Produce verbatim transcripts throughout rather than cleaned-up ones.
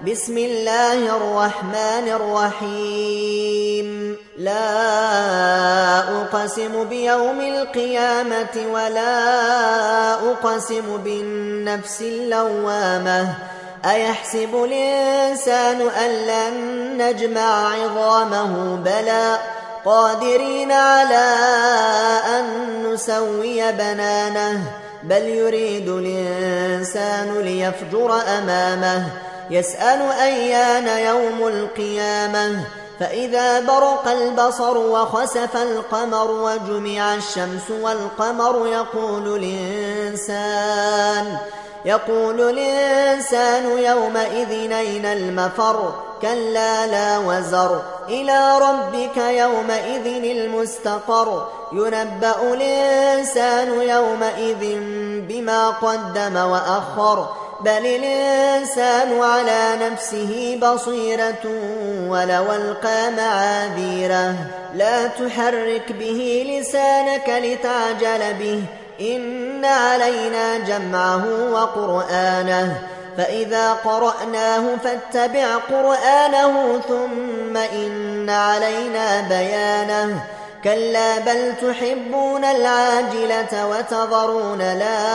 بسم الله الرحمن الرحيم لا أقسم بيوم القيامة ولا أقسم بالنفس اللوامة أيحسب الإنسان أن لن نجمع عظامه بلى قادرين على أن نسوي بنانه بل يريد الإنسان ليفجر أمامه يسأل أيان يوم القيامة فإذا برق البصر وخسف القمر وجمع الشمس والقمر يقول الإنسان يقول الإنسان يومئذ أين المفر كلا لا وزر إلى ربك يومئذ المستقر ينبأ الإنسان يومئذ بما قدم وأخر بل الإنسان على نفسه بصيرة ولو ألقى معاذيره لا تحرك به لسانك لتعجل به إن علينا جمعه وقرآنه فإذا قرأناه فاتبع قرآنه ثم إن علينا بيانه كلا بل تحبون العاجلة وتذرون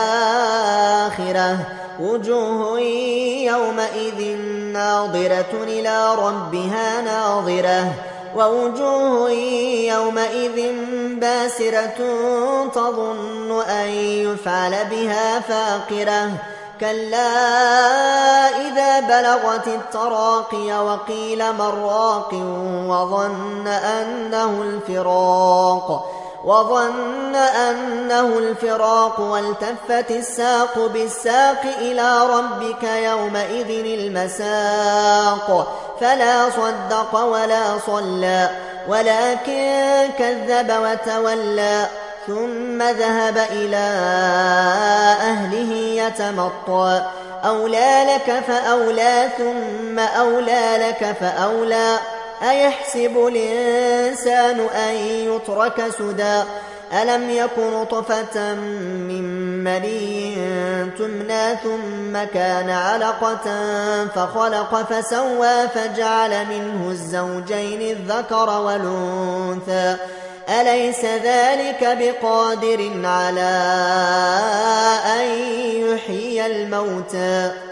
الآخرة وجوه يومئذ ناظرة إلى ربها ناظرة ووجوه يومئذ باسرة تظن أن يفعل بها فاقرة كلا إذا بلغت التراقي وقيل من راق وظن أنه الفراق وظن أنه الفراق والتفت الساق بالساق إلى ربك يومئذ المساق فلا صدق ولا صلى ولكن كذب وتولى ثم ذهب إلى أهله يتمطى أولى لك فأولى ثم أولى لك فأولى أيحسب الإنسان أن يترك سدى ألم يك نطفة من مني تمنى ثم كان علقة فخلق فسوى فجعل منه الزوجين الذكر والأنثى أليس ذلك بقادر على أن يحيي الموتى